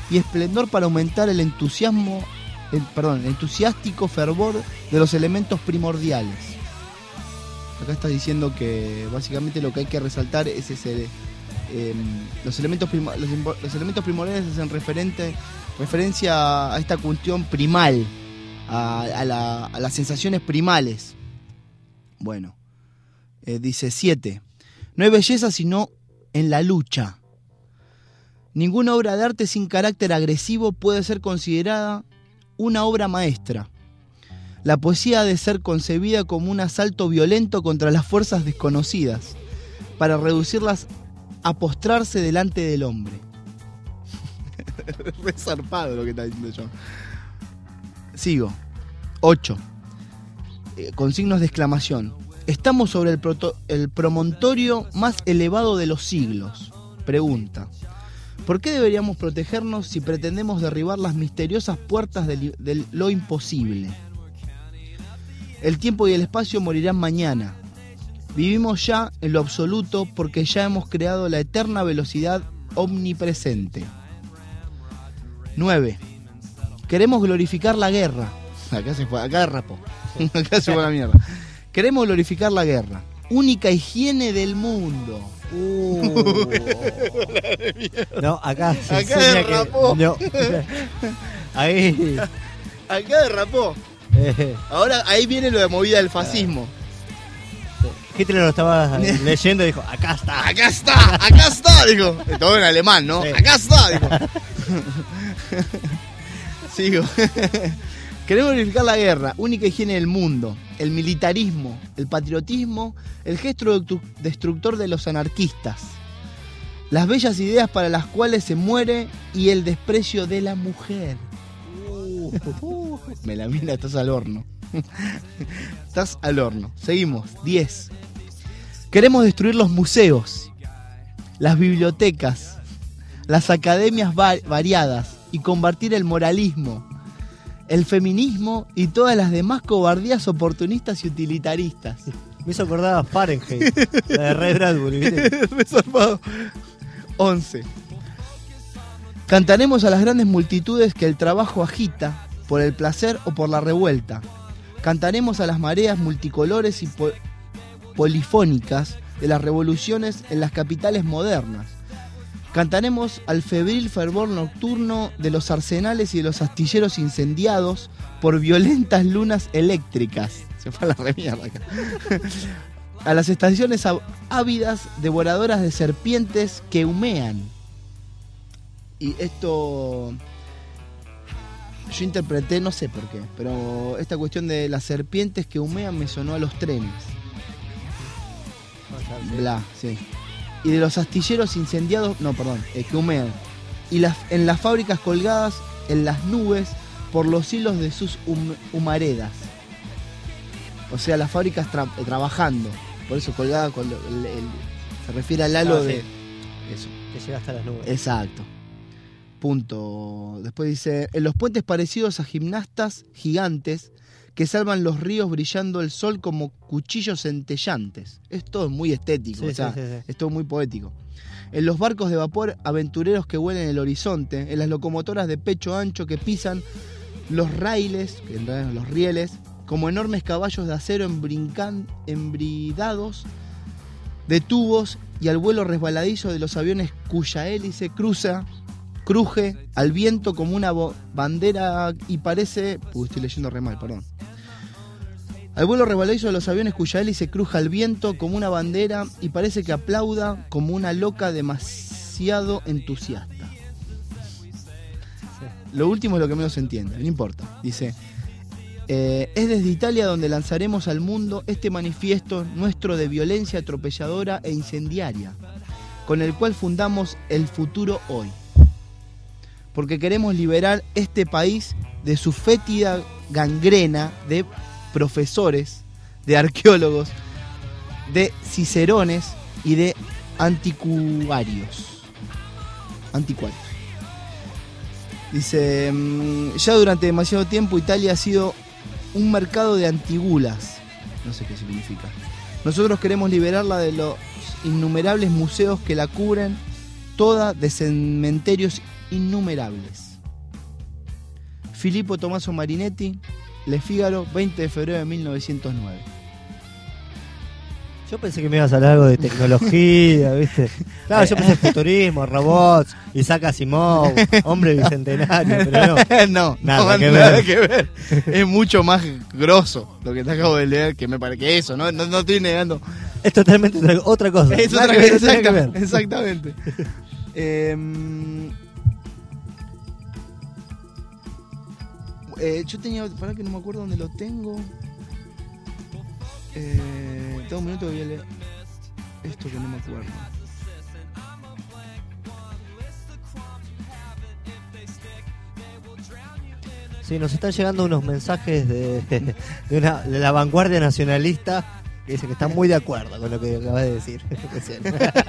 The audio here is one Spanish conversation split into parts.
y esplendor para aumentar el entusiástico fervor de los elementos primordiales. Acá está diciendo que básicamente lo que hay que resaltar es ese, los elementos primordiales hacen referencia a esta cuestión primal, a las sensaciones primales. Bueno, dice 7. No hay belleza sino en la lucha. Ninguna obra de arte sin carácter agresivo puede ser considerada una obra maestra. La poesía ha de ser concebida como un asalto violento contra las fuerzas desconocidas, para reducirlas a postrarse delante del hombre. Re zarpado lo que está diciendo yo. Sigo. 8. Con signos de exclamación. Estamos sobre el promontorio más elevado de los siglos. Pregunta. ¿Por qué deberíamos protegernos si pretendemos derribar las misteriosas puertas de lo imposible? El tiempo y el espacio morirán mañana. Vivimos ya en lo absoluto porque ya hemos creado la eterna velocidad omnipresente. 9. Queremos glorificar la guerra. Acá derrapó. Acá se fue la mierda. Queremos glorificar la guerra. Única higiene del mundo. No, acá derrapó. No. Ahí. Acá derrapó. Ahora ahí viene lo de movida del fascismo. Hitler lo estaba leyendo y dijo, acá está. Acá está, acá está, dijo. Todo en alemán, ¿no? Sí. Acá está, dijo. Sigo. Queremos glorificar la guerra, única higiene del mundo, el militarismo, el patriotismo, el gesto destructor de los anarquistas, las bellas ideas para las cuales se muere y el desprecio de la mujer. Melamina, estás al horno. Estás al horno. Seguimos. 10. Queremos destruir los museos, las bibliotecas, las academias variadas y combatir el moralismo, el feminismo y todas las demás cobardías oportunistas y utilitaristas. Me hizo acordar a Fahrenheit, la de Ray Bradbury, ¿viste? 11. Cantaremos a las grandes multitudes que el trabajo agita, por el placer o por la revuelta. Cantaremos a las mareas multicolores y polifónicas de las revoluciones en las capitales modernas. Cantaremos al febril fervor nocturno de los arsenales y de los astilleros incendiados por violentas lunas eléctricas. Se fue a la remierda acá. A las estaciones ávidas devoradoras de serpientes que humean. Y esto yo interpreté, no sé por qué, pero esta cuestión de las serpientes que humean me sonó a los trenes. Bla, sí. Y de los astilleros incendiados, que humean. Y en las fábricas colgadas en las nubes por los hilos de sus humaredas. O sea, las fábricas trabajando. Por eso colgada se refiere al halo de... Eso. Que llega hasta las nubes. Exacto. Punto. Después dice, en los puentes parecidos a gimnastas gigantes que salvan los ríos brillando el sol como cuchillos centellantes. Esto es muy estético, sí. Es todo muy poético. En los barcos de vapor aventureros que vuelan el horizonte, en las locomotoras de pecho ancho que pisan los raíles, que en realidad los rieles, como enormes caballos de acero embridados de tubos, y al vuelo resbaladizo de los aviones cuya hélice cruje al viento como una bandera y parece... estoy leyendo re mal, perdón. Al vuelo resbaladizo de los aviones cuya hélice cruja al viento como una bandera y parece que aplauda como una loca demasiado entusiasta. Lo último es lo que menos se entiende, no importa. Dice, es desde Italia donde lanzaremos al mundo este manifiesto nuestro de violencia atropelladora e incendiaria, con el cual fundamos el futuro hoy. Porque queremos liberar este país de su fétida gangrena de profesores, de arqueólogos, de cicerones y de anticuarios. Dice, ya durante demasiado tiempo Italia ha sido un mercado de antigulas. No sé qué significa. Nosotros queremos liberarla de los innumerables museos que la cubren toda de cementerios innumerables. Filippo Tommaso Marinetti, Le Figaro, 20 de febrero de 1909. Yo pensé que me ibas a hablar algo de tecnología, ¿viste? Claro, yo pensé futurismo, robots, Isaac Asimov, hombre bicentenario, pero no. No, Nada que nada ver. que ver. Es mucho más grosso lo que te acabo de leer, que me parece que eso, no estoy negando. Es totalmente otra cosa. Es Nada otra que ver, cosa, no tiene que ver. exactamente. Yo tenía, para que no me acuerdo dónde lo tengo. Tengo un minuto que voy a leer esto que no me acuerdo. Sí, nos están llegando unos mensajes de la vanguardia nacionalista que dice que están muy de acuerdo con lo que acabas de decir recién.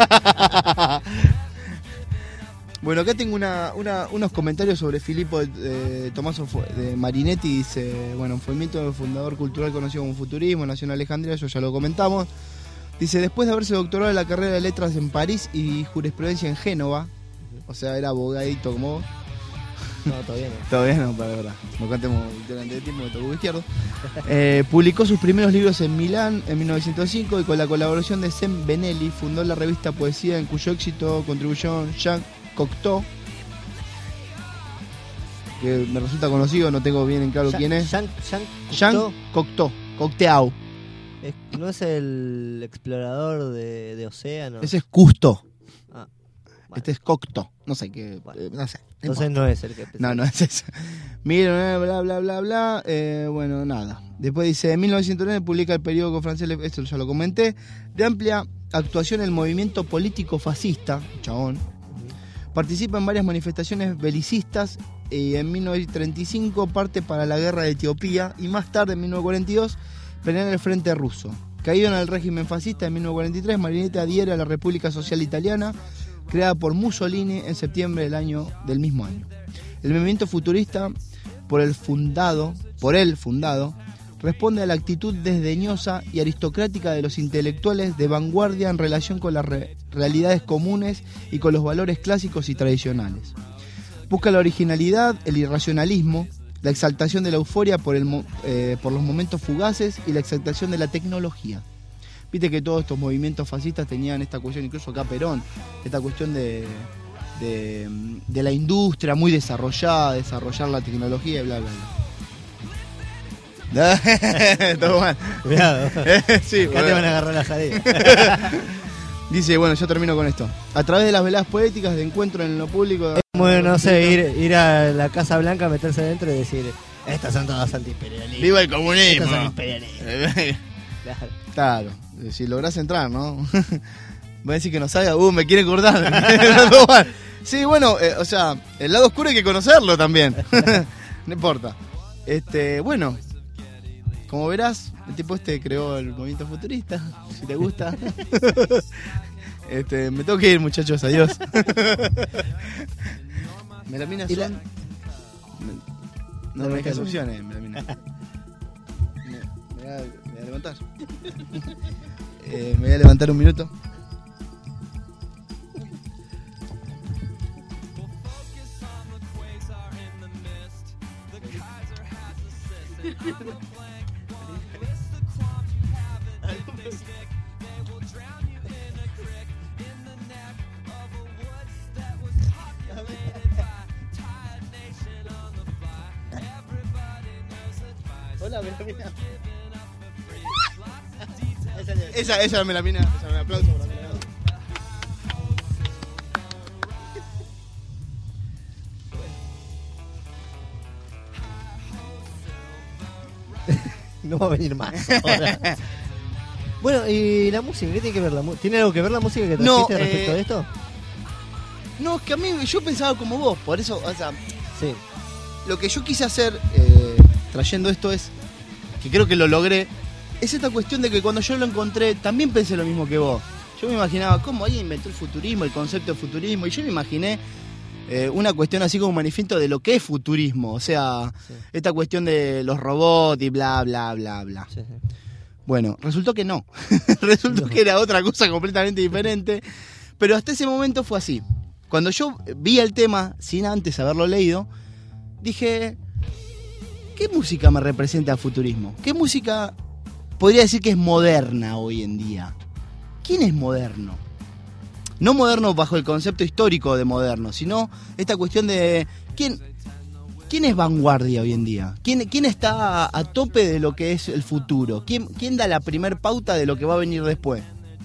Bueno, acá tengo unos comentarios sobre Filippo Tommaso de Marinetti. Dice, bueno, un movimiento fundador cultural conocido como futurismo, nació en Alejandría, eso ya lo comentamos. Dice, después de haberse doctorado en la carrera de letras en París y jurisprudencia en Génova, o sea, era abogadito como vos. No, todavía no. Todavía no, para verdad. No contemos durante el tiempo, me tocó izquierdo. Publicó sus primeros libros en Milán en 1905 y con la colaboración de Sem Benelli fundó la revista Poesía, en cuyo éxito contribuyó Jean Cocteau, que me resulta conocido, no tengo bien en claro quién es. Jean Cocteau. ¿No es el explorador de océanos? Ese es Cousteau. Ah, bueno. Este es Cocteau. No sé qué. Bueno. No sé. Entonces no es el que pensé. No es eso. Miren, bla, bla, bla, bla. Bueno, nada. Después dice, en 1909 publica el periódico francés, esto ya lo comenté, de amplia actuación en el movimiento político fascista, chabón. Participa en varias manifestaciones belicistas y en 1935 parte para la guerra de Etiopía y más tarde, en 1942, pelea en el frente ruso. Caído en el régimen fascista en 1943, Marinetti adhiere a la República Social Italiana, creada por Mussolini en septiembre del mismo año. El movimiento futurista, por él fundado, responde a la actitud desdeñosa y aristocrática de los intelectuales de vanguardia en relación con las realidades comunes y con los valores clásicos y tradicionales. Busca la originalidad, el irracionalismo, la exaltación de la euforia por los momentos fugaces y la exaltación de la tecnología. Viste que todos estos movimientos fascistas tenían esta cuestión, incluso acá Perón, esta cuestión de la industria muy desarrollada, desarrollar la tecnología y bla, bla, bla. Todo mal. Cuidado. Sí, Acá te van a agarrar la jadea. Dice, bueno, yo termino con esto. A través de las veladas poéticas de encuentro en lo público... Bueno, no sé, ir a la Casa Blanca, meterse adentro y decir, estas son todas antiimperialistas. ¡Viva el comunismo! Estas son imperialistas. Claro, si lográs entrar, ¿no? Voy a decir que no salga, me quiere cortar. Sí, bueno, o sea, el lado oscuro hay que conocerlo también. No importa. Bueno, como verás, el tipo creó el movimiento futurista. Si te gusta. Me tengo que ir, muchachos, adiós. Melaminas son... No me dejas opciones, Melamina. Me voy a levantar. Me voy a levantar un minuto. Hola, Melamina. Esa es la Melamina. Un aplauso para la Melamina. No va a venir más ahora. Bueno, ¿y la música? ¿Qué tiene que ver la música? ¿Tiene algo que ver la música que trajiste respecto de esto? No, es que a mí yo pensaba como vos, por eso, o sea, sí. Lo que yo quise hacer trayendo esto es, que creo que lo logré, es esta cuestión de que cuando yo lo encontré también pensé lo mismo que vos. Yo me imaginaba cómo alguien inventó el futurismo, el concepto de futurismo, y yo me imaginé una cuestión así como un manifiesto de lo que es futurismo, o sea, sí. Esta cuestión de los robots y bla, bla, bla, bla. Sí, sí. Bueno, resultó que no. Resultó que era otra cosa completamente diferente, pero hasta ese momento fue así. cuando yo vi el tema, sin antes haberlo leído, dije, ¿qué música me representa el futurismo? ¿Qué música podría decir que es moderna hoy en día? ¿Quién es moderno? No moderno bajo el concepto histórico de moderno, sino esta cuestión de ¿quién es vanguardia hoy en día? ¿Quién está a tope de lo que es el futuro? ¿Quién da la primer pauta de lo que va a venir después?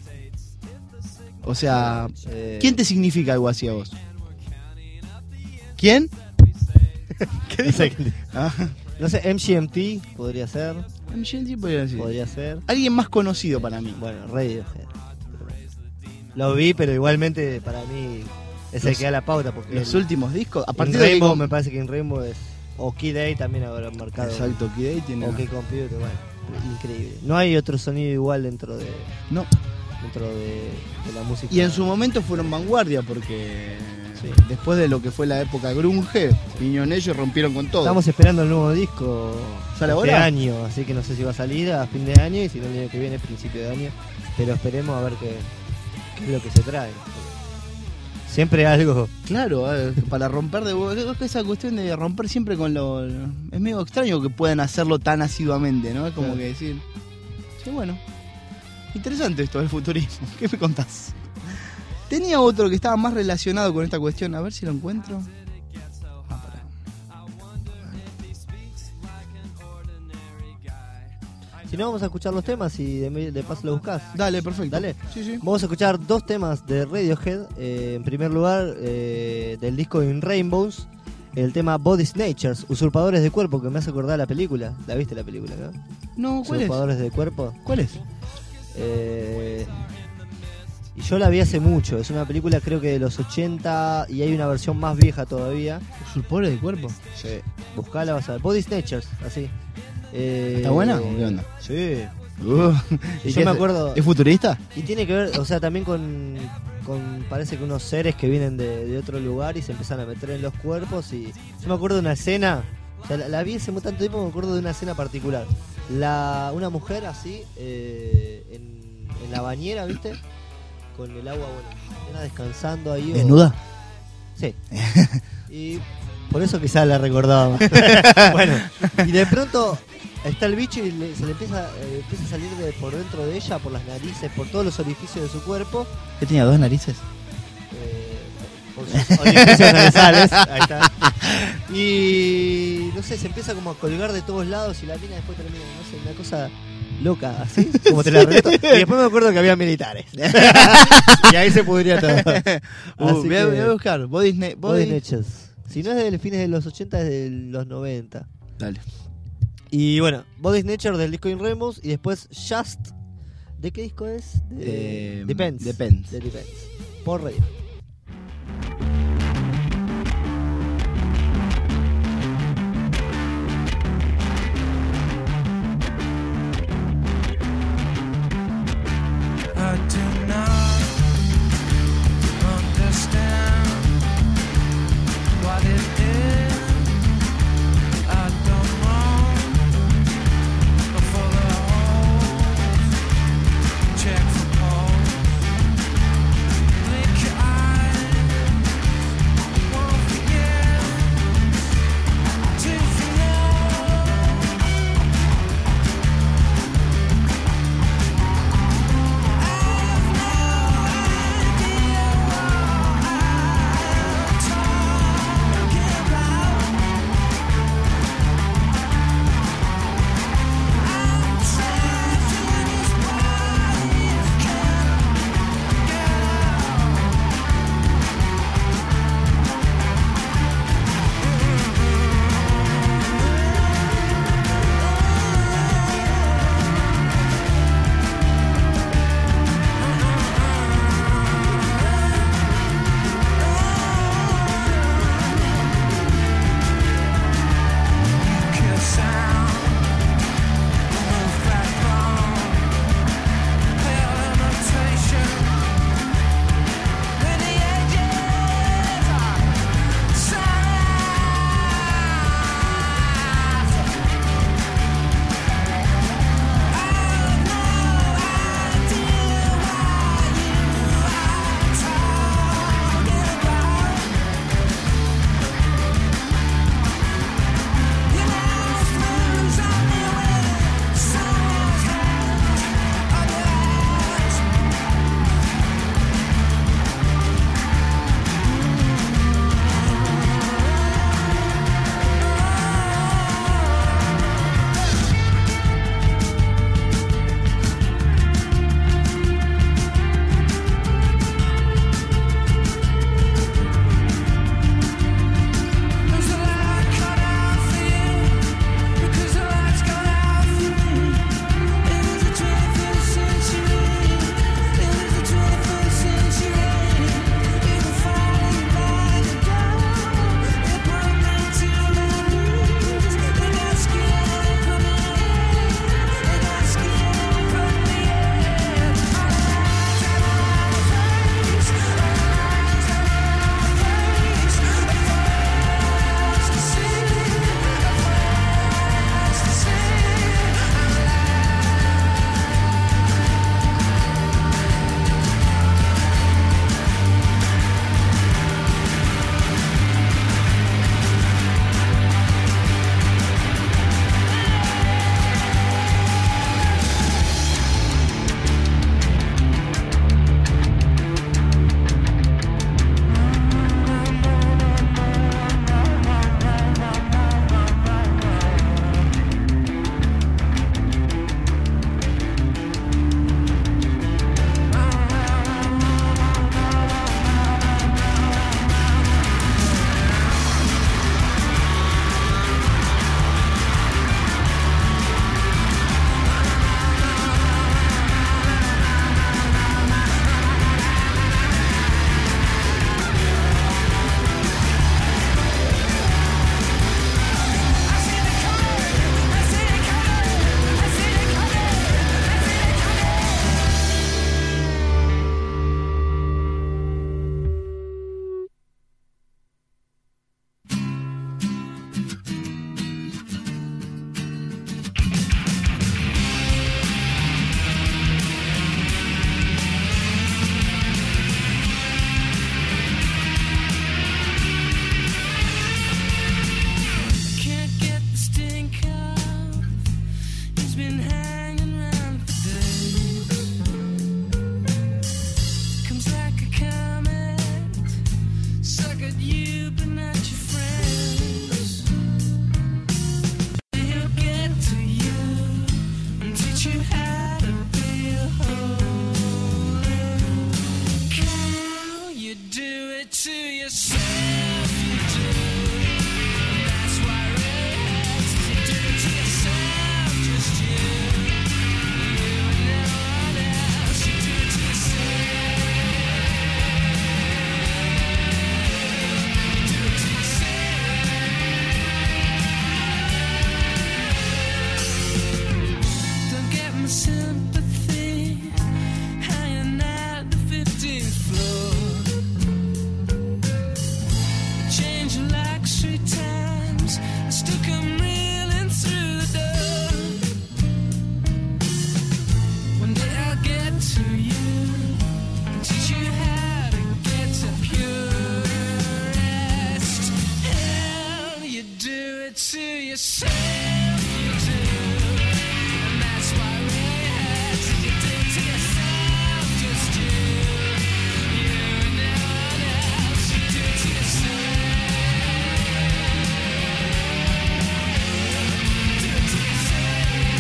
O sea, ¿quién te significa algo así a vos? ¿Quién? ¿Qué dice? No sé, MGMT podría ser. MGMT podría ser. Alguien más conocido para mí. Bueno, Radiohead. Lo vi, pero igualmente para mí es el que da la pauta. Porque los últimos discos, a partir de Rainbow, me parece que en Rainbow es. O Kid A también habrá marcado. Exacto, Kid A tiene. O que Computer, bueno, increíble. No hay otro sonido igual dentro de. No. Dentro de la música. Y en su momento fueron vanguardia porque sí. Después de lo que fue la época grunge, vinieron ellos, rompieron con todo. Estamos esperando el nuevo disco ¿Sale este ahora? año, así que no sé si va a salir a fin de año y si no el año que viene, principio de año. Pero esperemos a ver qué es lo que se trae. Siempre algo. Claro, para romper esa cuestión de romper siempre con lo. Es medio extraño que puedan hacerlo tan asiduamente, ¿no? Es como que decir. Sí, bueno. Interesante esto del futurismo. ¿Qué me contás? Tenía otro que estaba más relacionado con esta cuestión. A ver si lo encuentro. Si no, vamos a escuchar los temas y de paso lo buscás. Dale, perfecto. Dale. Sí. Vamos a escuchar dos temas de Radiohead. En primer lugar, del disco In Rainbows, el tema Body Snatchers, Usurpadores de Cuerpo, que me hace acordar la película. ¿La viste la película, no? No, ¿cuál es? Usurpadores de Cuerpo. ¿Cuál es? Y yo la vi hace mucho. Es una película creo que de los 80 y hay una versión más vieja todavía. ¿Usurpadores de Cuerpo? Sí. Buscala, vas a ver. Body Snatchers, así. ¿Está buena o qué onda? Sí. ¿Y yo me acuerdo. ¿Es futurista? Y tiene que ver, o sea, también con parece que unos seres que vienen de otro lugar y se empiezan a meter en los cuerpos. Y yo me acuerdo de una escena, o sea, la vi hace tanto tiempo, me acuerdo de una escena particular. Una mujer así, en la bañera, ¿viste? Con el agua, bueno, descansando ahí. ¿Desnuda? Sí. Y por eso quizás la recordaba. Bueno, y de pronto está el bicho y se le empieza a salir por dentro de ella, por las narices, por todos los orificios de su cuerpo. ¿Qué tenía, 2 narices? Por sus orificios nasales. Ahí está. Y no sé, se empieza como a colgar de todos lados y la mina después termina, no sé, una cosa loca, así, como te la relato. Y después me acuerdo que había militares. Y ahí se pudría todo. Voy a buscar Body Snatchers. Si no es de fines de los 80, es de los 90. Dale. Y bueno, Body Snatcher del disco In Rainbows. Y después Just. ¿De qué disco es? Depends. De Depends. Por Radio. I do not understand what it is. I don't know for the holes. Check for holes. Blink your eyes. it to yourself, you do. And that's why it hurts. You do it to yourself, just you. You and no one else. You do it to yourself. Do it to yourself.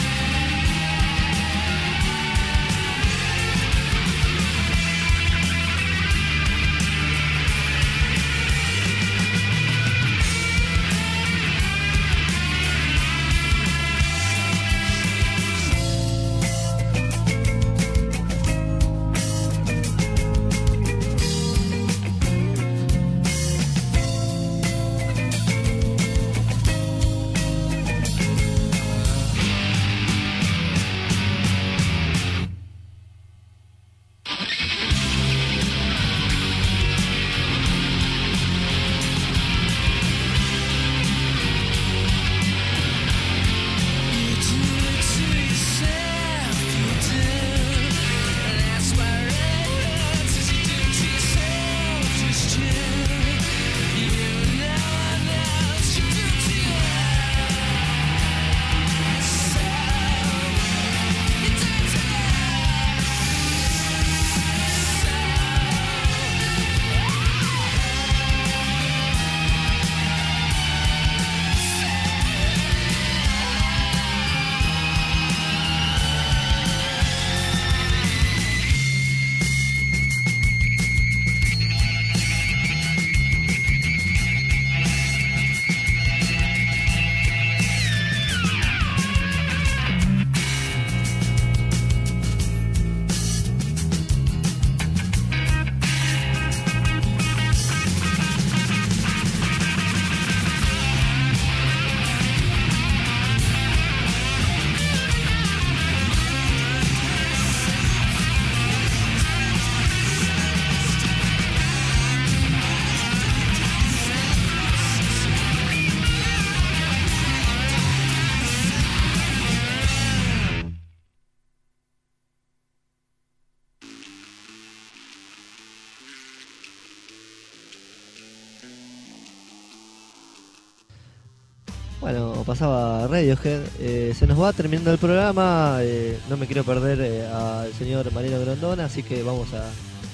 Bueno, pasaba Radiohead. Se nos va terminando el programa. No me quiero perder al señor Mariano Grondona, así que vamos a.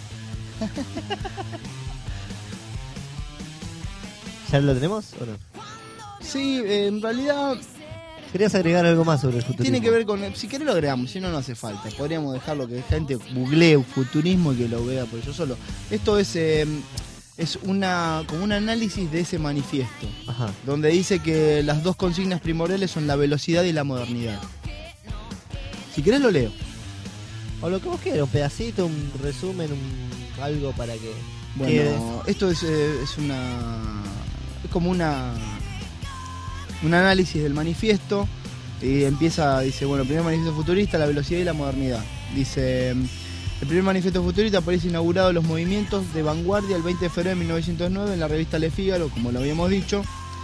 ¿Ya lo tenemos o no? Sí, en realidad ¿Querías agregar algo más sobre el futurismo? tiene que ver con... Si querés lo agregamos, si no, no hace falta. Podríamos dejarlo que la gente googlee futurismo y que lo vea por ello solo. Esto es como un análisis de ese manifiesto, Ajá. donde dice que las dos consignas primordiales son la velocidad y la modernidad. Si querés lo leo. O lo que vos quieras, un pedacito, un resumen, algo para que... Bueno, esto es como un análisis del manifiesto. Y dice, bueno, el primer manifiesto futurista, la velocidad y la modernidad. Dice, el primer manifiesto futurista aparece inaugurado los movimientos de vanguardia el 20 de febrero de 1909 en la revista Le Figaro, como lo habíamos dicho.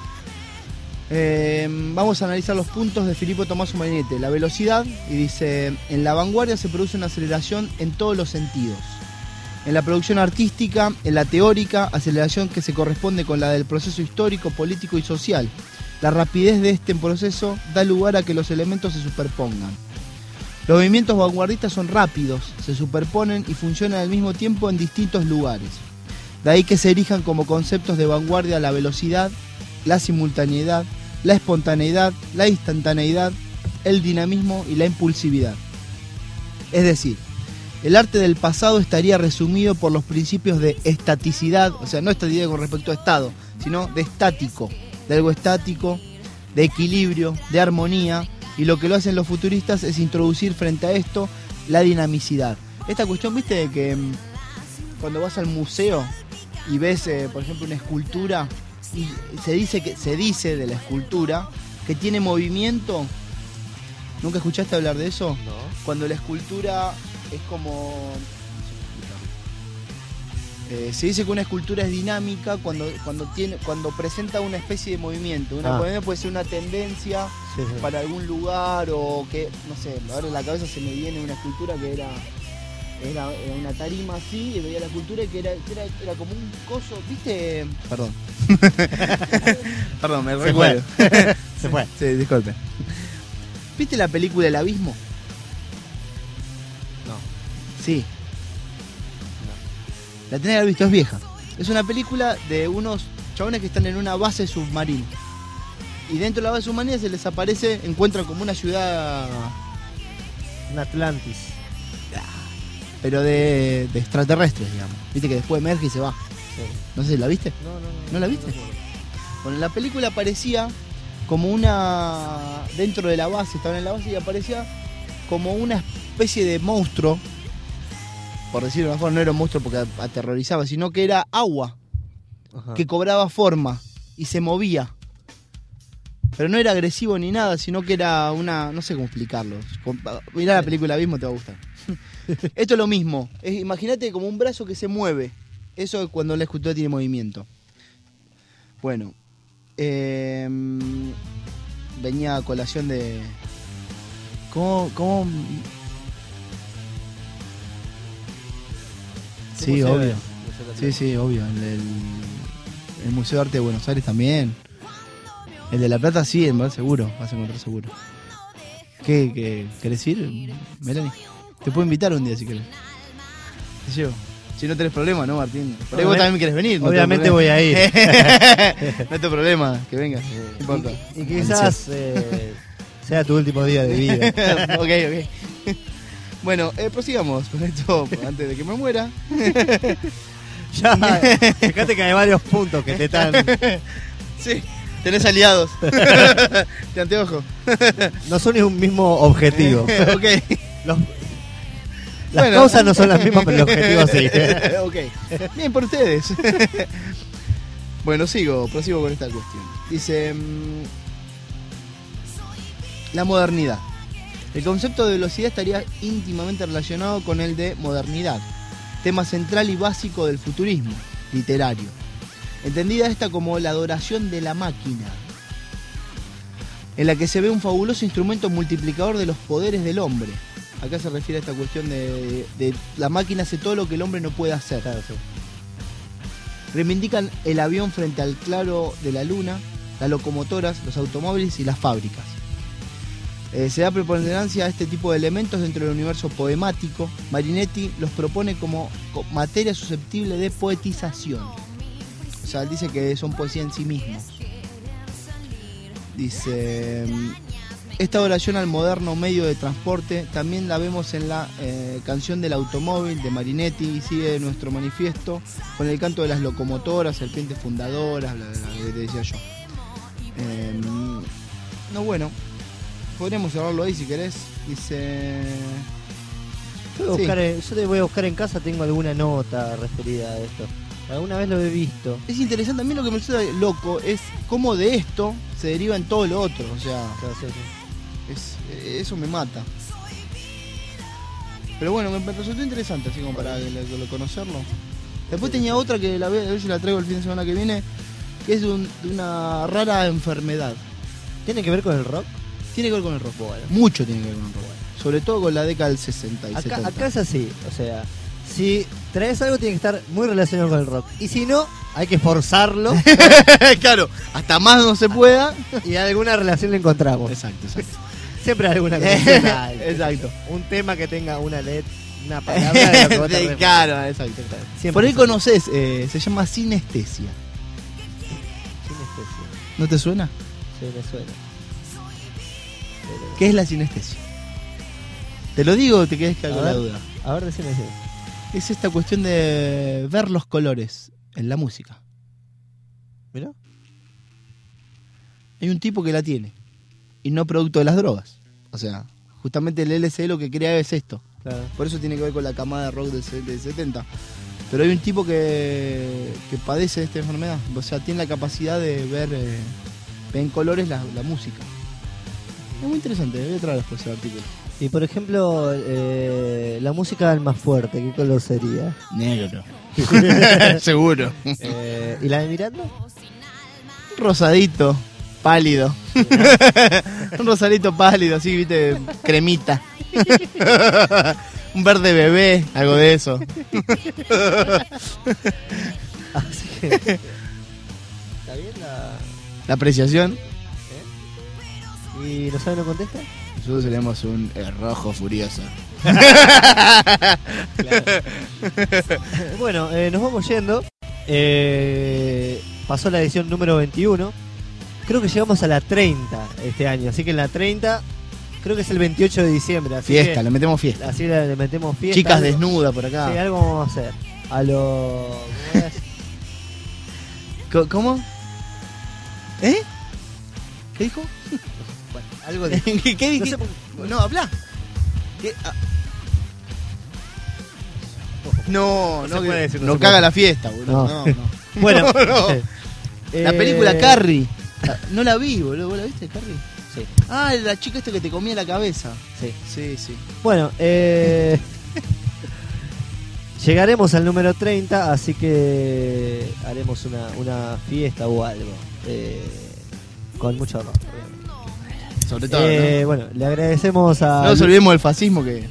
Vamos a analizar los puntos de Filippo Tommaso Marinetti. La velocidad, y dice, en la vanguardia se produce una aceleración en todos los sentidos. En la producción artística, en la teórica, aceleración que se corresponde con la del proceso histórico, político y social. La rapidez de este proceso da lugar a que los elementos se superpongan. Los movimientos vanguardistas son rápidos, se superponen y funcionan al mismo tiempo en distintos lugares. De ahí que se erijan como conceptos de vanguardia la velocidad, la simultaneidad, la espontaneidad, la instantaneidad, el dinamismo y la impulsividad. Es decir, el arte del pasado estaría resumido por los principios de estaticidad, o sea, no estaticidad con respecto a estado, sino de estático, de algo estático, de equilibrio, de armonía, y lo que lo hacen los futuristas es introducir frente a esto la dinamicidad. Esta cuestión, viste, de que cuando vas al museo y ves, por ejemplo, una escultura, y se dice de la escultura que tiene movimiento. ¿Nunca escuchaste hablar de eso? No. Cuando la escultura es como... se dice que una escultura es dinámica cuando presenta una especie de movimiento. Puede ser una tendencia Sí. para algún lugar, o que, no sé, ahora en la cabeza se me viene una escultura que era Era una tarima así y veía la cultura que era como un coso, ¿viste? Perdón. Perdón, me Se recuerdo. Se fue. Sí, disculpe. ¿Viste la película El Abismo? No. Sí. La tenés que haber visto, es vieja. Es una película de unos chabones que están en una base submarina. Y dentro de la base submarina se les aparece, encuentran como una ciudad, Un Atlantis. pero de extraterrestres, digamos. Viste que después emerge y se va. Sí. No sé, ¿la viste? No. ¿No la viste? Bueno, en la película aparecía como una... Dentro de la base, estaban en la base y aparecía como una especie de monstruo. Por decirlo de una forma, no era un monstruo porque aterrorizaba, sino que era agua, Ajá. que cobraba forma y se movía. Pero no era agresivo ni nada, sino que era una... No sé cómo explicarlo. Mirá la película Abismo, te va a gustar. Esto es lo mismo. Imagínate como un brazo que se mueve. Eso es cuando la escultura tiene movimiento. Bueno. Venía a colación de... ¿Cómo? ¿Qué Sí, museo obvio. es? Sí, obvio. El Museo de Arte de Buenos Aires también. El de La Plata sí, en verdad seguro. Vas a encontrar seguro. ¿Qué querés ir, Melanie? Te puedo invitar un día si querés. Te llevo. Si no tenés problema, ¿no, Martín? Por ahí vos también querés venir. no Obviamente tengo voy a ir. problema. No tengo problema, que vengas. No importa. Y quizás sea tu último día de vida. Ok. Bueno, prosigamos con esto antes de que me muera. Ya, fíjate que hay varios puntos que te están. Sí, tenés aliados. De anteojo. No son ni un mismo objetivo. Ok. Las Bueno. causas no son las mismas, pero el objetivo sí. Ok. Bien por ustedes. Bueno, prosigo con esta cuestión. Dice... la modernidad. El concepto de velocidad estaría íntimamente relacionado con el de modernidad, tema central y básico del futurismo literario. Entendida esta como la adoración de la máquina, en la que se ve un fabuloso instrumento multiplicador de los poderes del hombre. Acá se refiere a esta cuestión de la máquina hace todo lo que el hombre no puede hacer. Claro, sí. Reivindican el avión frente al claro de la luna, las locomotoras, los automóviles y las fábricas. Se da preponderancia a este tipo de elementos dentro del universo poemático. Marinetti los propone como materia susceptible de poetización. O sea, él dice que son poesía en sí mismos. Dice... esta adoración al moderno medio de transporte también la vemos en la canción del automóvil de Marinetti, y sigue nuestro manifiesto con el canto de las locomotoras, serpientes fundadoras, bla, bla, bla, que te decía yo. No, bueno, podríamos cerrarlo ahí si querés. Dice... Yo te voy a buscar en casa, tengo alguna nota referida a esto. Alguna vez lo he visto. Es interesante, a mí lo que me suena loco es cómo de esto se deriva en todo lo otro, o sea... Claro, sí, sí. Eso me mata. Pero bueno, me resultó interesante así como para conocerlo. Después tenía otra que a ver si la traigo el fin de semana que viene, que es de una rara enfermedad. ¿Tiene que ver con el rock? Tiene que ver con el rock. Mucho tiene que ver con el rock. Sobre todo con la década del 60 y 70. Acá es así, o sea, si traes algo tiene que estar muy relacionado con el rock. Y si no, hay que forzarlo Claro, hasta más no se pueda. y alguna relación le encontramos. Exacto. Siempre hay alguna relación. hay. Exacto. Un tema que tenga una letra, una palabra de lo que vos te refieres. Claro, exacto. Siempre Por ahí es conoces, se llama sinestesia. sinestesia. ¿No te suena? Sí, me suena. ¿Qué es la sinestesia? Te lo digo o te quedas con la ver. duda. A ver, decime. Es esta cuestión de ver los colores en la música. Mirá. Hay un tipo que la tiene y no producto de las drogas. O sea, justamente el LSD lo que crea es esto. Claro. Por eso tiene que ver con la camada de rock del 70. Pero hay un tipo que padece de esta enfermedad. O sea, tiene la capacidad de ver en colores la música. Es muy interesante, voy a traer después el artículo. Y por ejemplo, la música del más fuerte, ¿qué color sería? Negro. Seguro. ¿Y la de Miranda? Rosadito, pálido. Un rosadito pálido, así, viste, cremita. Un verde bebé, algo de eso. Así que. ¿Está bien La apreciación. ¿Y no sabe no contesta? Nosotros tenemos un rojo furioso. Bueno, nos vamos yendo. Pasó la edición número 21. Creo que llegamos a la 30 este año. Así que en la 30, creo que es el 28 de diciembre. Así Fiesta, que, le metemos fiesta. así le metemos fiesta. Chicas algo- desnudas por acá. Sí, algo vamos a hacer. A lo. ¿Cómo es? ¿Cómo? ¿Eh? ¿Qué dijo? Bueno, algo de. ¿Qué No dije? sé No, habla. ¿Qué? No, No se puede decir, no no se caga puede. la fiesta, boludo. No. No. Bueno, No. La película Carrie. Carrie. No la vi, boludo. ¿Vos la viste, Carrie? Sí, Ah, la chica esta que te comía la cabeza. sí. Sí, sí. Bueno, llegaremos al número 30, así que haremos una fiesta o algo. Con mucho honor. Sobre todo, ¿no? Bueno, le agradecemos a. No nos olvidemos del fascismo que.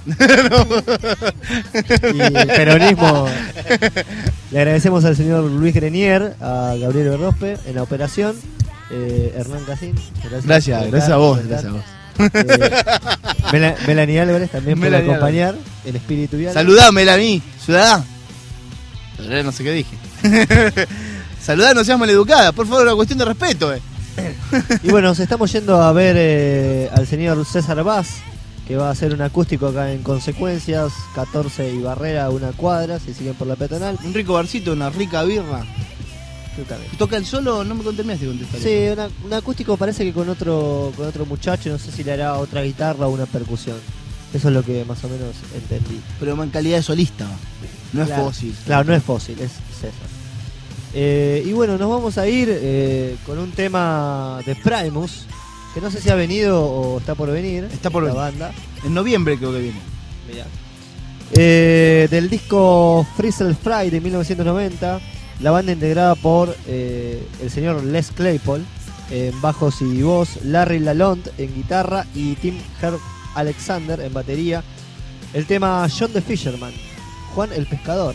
Y el peronismo. Le agradecemos al señor Luis Grenier, a Gabriel Berrospe en la operación, Hernán Casín. Gracias a vos, gracias a vos. Melanie Álvarez también por Melanie acompañar el espíritu vial. Saludame, a mí, ciudadá. No sé qué dije. Saludá, no seas maleducada, por favor, una cuestión de respeto, Y bueno, nos estamos yendo a ver al señor César Vaz, que va a hacer un acústico acá en Consecuencias, 14 y Barrera, una cuadra, si siguen por la peatonal. Un rico barcito, una rica birra. ¿Toca el solo? No me terminaste de contestar. Sí, un acústico parece que con otro muchacho, no sé si le hará otra guitarra o una percusión. Eso es lo que más o menos entendí. Pero en calidad de solista. No Claro. es fósil. Claro, no es fósil, es César. Y bueno, nos vamos a ir con un tema de Primus, que no sé si ha venido o está por venir. Está por la venir. banda. En noviembre creo que viene. Mirá. Del disco Frizzle Fry de 1990, la banda integrada por el señor Les Claypool en bajos y voz, Larry Lalonde en guitarra y Tim Herb Alexander en batería. El tema John the Fisherman, Juan el Pescador,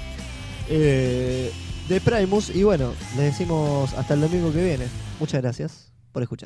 de Primus. Y bueno, les decimos hasta el domingo que viene. Muchas gracias por escuchar.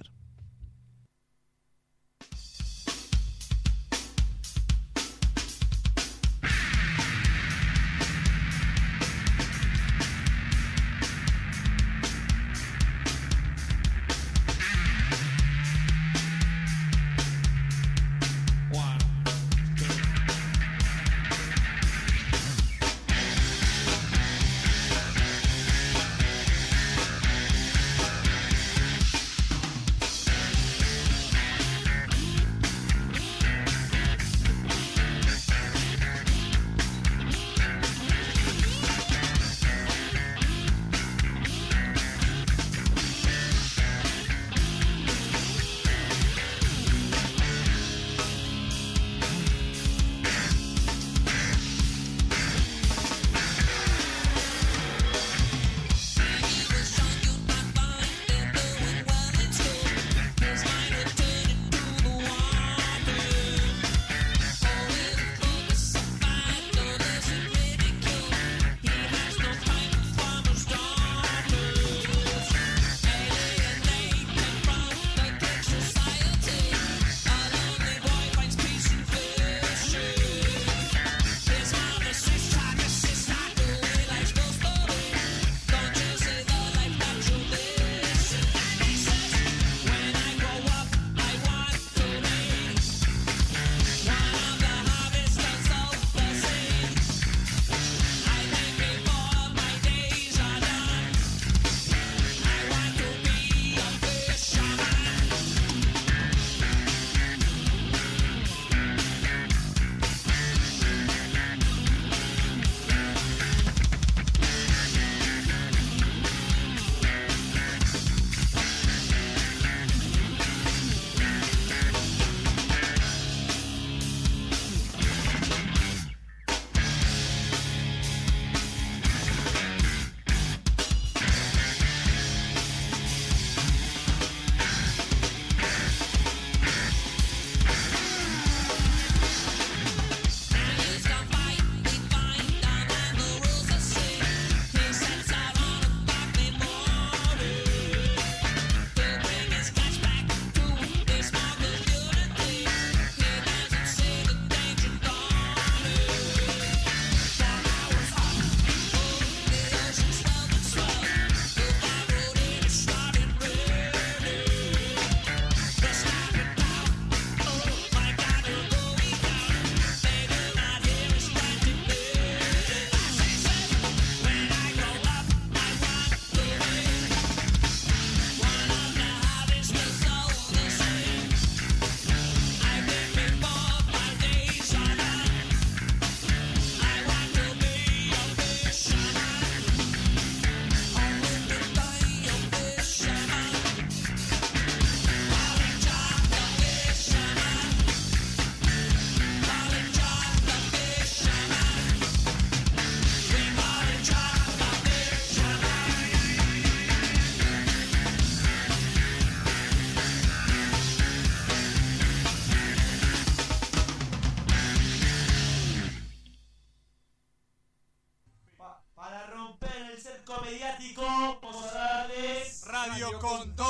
con 2.